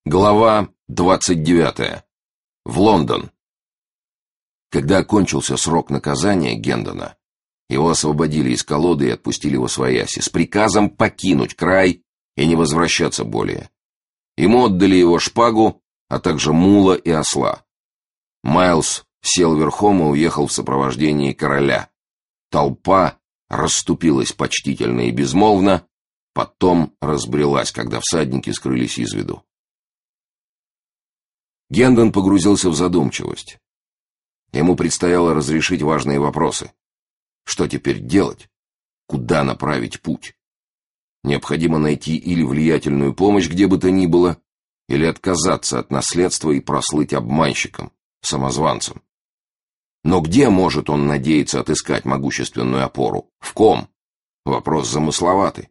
Глава 29. В Лондон. Когда окончился срок наказания Гендона, его освободили из колоды и отпустили восвояси с приказом покинуть край и не возвращаться более. Ему отдали его шпагу, а также мула и осла. Майлз сел верхом и уехал в сопровождении короля. Толпа расступилась почтительно и безмолвно, потом разбрелась, когда всадники скрылись из виду. Гендон погрузился в задумчивость. Ему предстояло разрешить важные вопросы. Что теперь делать? Куда направить путь? Необходимо найти или влиятельную помощь где бы то ни было, или отказаться от наследства и прослыть обманщиком, самозванцем. Но где может он надеяться отыскать могущественную опору? В ком? Вопрос замысловатый.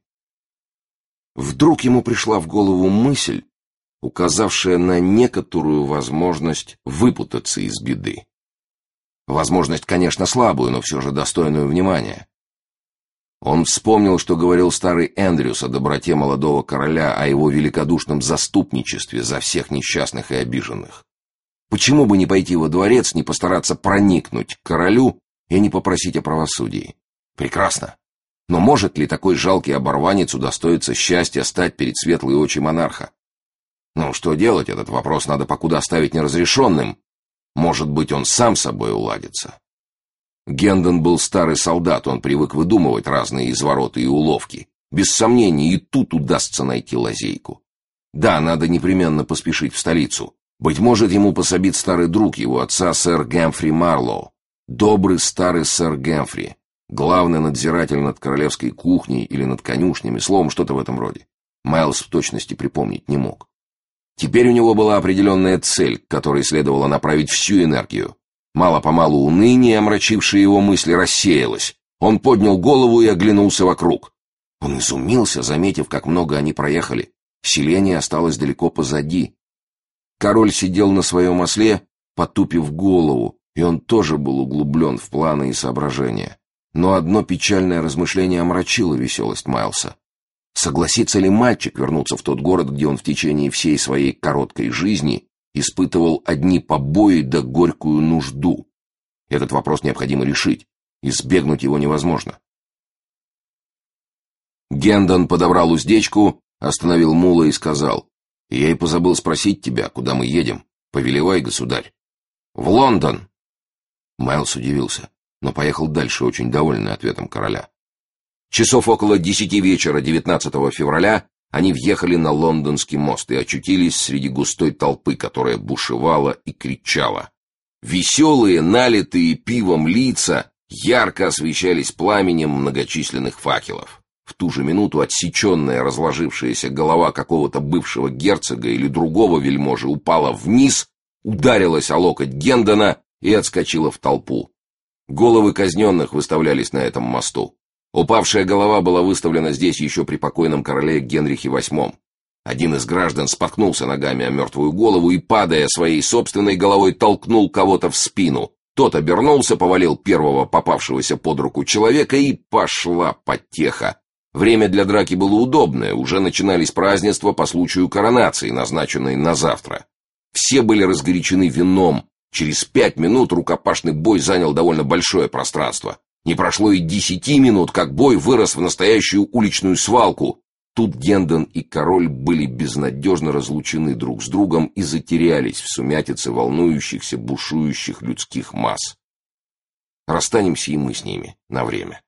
Вдруг ему пришла в голову мысль, указавшая на некоторую возможность выпутаться из беды. Возможность, конечно, слабую, но все же достойную внимания. Он вспомнил, что говорил старый Эндрюс о доброте молодого короля, о его великодушном заступничестве за всех несчастных и обиженных. Почему бы не пойти во дворец, не постараться проникнуть к королю и не попросить о правосудии? Прекрасно. Но может ли такой жалкий оборванец удостоиться счастья стать перед светлые очи монарха? Ну, что делать, этот вопрос надо покуда оставить неразрешенным. Может быть, он сам собой уладится. Гендон был старый солдат, он привык выдумывать разные извороты и уловки. Без сомнений, и тут удастся найти лазейку. Да, надо непременно поспешить в столицу. Быть может, ему пособит старый друг его отца, сэр Гэмфри Марлоу. Добрый старый сэр Гэмфри. Главный надзиратель над королевской кухней или над конюшнями, словом, что-то в этом роде. Майлз в точности припомнить не мог. Теперь у него была определенная цель, к которой следовало направить всю энергию. Мало-помалу уныние, омрачившее его мысли, рассеялось. Он поднял голову и оглянулся вокруг. Он изумился, заметив, как много они проехали. Селение осталось далеко позади. Король сидел на своем осле, потупив голову, и он тоже был углублен в планы и соображения. Но одно печальное размышление омрачило веселость Майлса. Согласится ли мальчик вернуться в тот город, где он в течение всей своей короткой жизни испытывал одни побои да горькую нужду? Этот вопрос необходимо решить. Избегнуть его невозможно. Гендон подобрал уздечку, остановил мула и сказал: «Я и позабыл спросить тебя, куда мы едем. Повелевай, государь». «В Лондон». Майлз удивился, но поехал дальше, очень довольный ответом короля. Часов около 10 вечера 19 февраля они въехали на Лондонский мост и очутились среди густой толпы, которая бушевала и кричала. Веселые, налитые пивом лица ярко освещались пламенем многочисленных факелов. В ту же минуту отсеченная, разложившаяся голова какого-то бывшего герцога или другого вельможи упала вниз, ударилась о локоть Гендона и отскочила в толпу. Головы казненных выставлялись на этом мосту. Упавшая голова была выставлена здесь еще при покойном короле Генрихе VIII. Один из граждан споткнулся ногами о мертвую голову и, падая своей собственной головой, толкнул кого-то в спину. Тот обернулся, повалил первого попавшегося под руку человека, и пошла потеха. Время для драки было удобное, уже начинались празднества по случаю коронации, назначенной на завтра. Все были разгорячены вином. Через 5 минут рукопашный бой занял довольно большое пространство. Не прошло и 10 минут, как бой вырос в настоящую уличную свалку. Тут Гендон и король были безнадежно разлучены друг с другом и затерялись в сумятице волнующихся, бушующих людских масс. Расстанемся и мы с ними на время.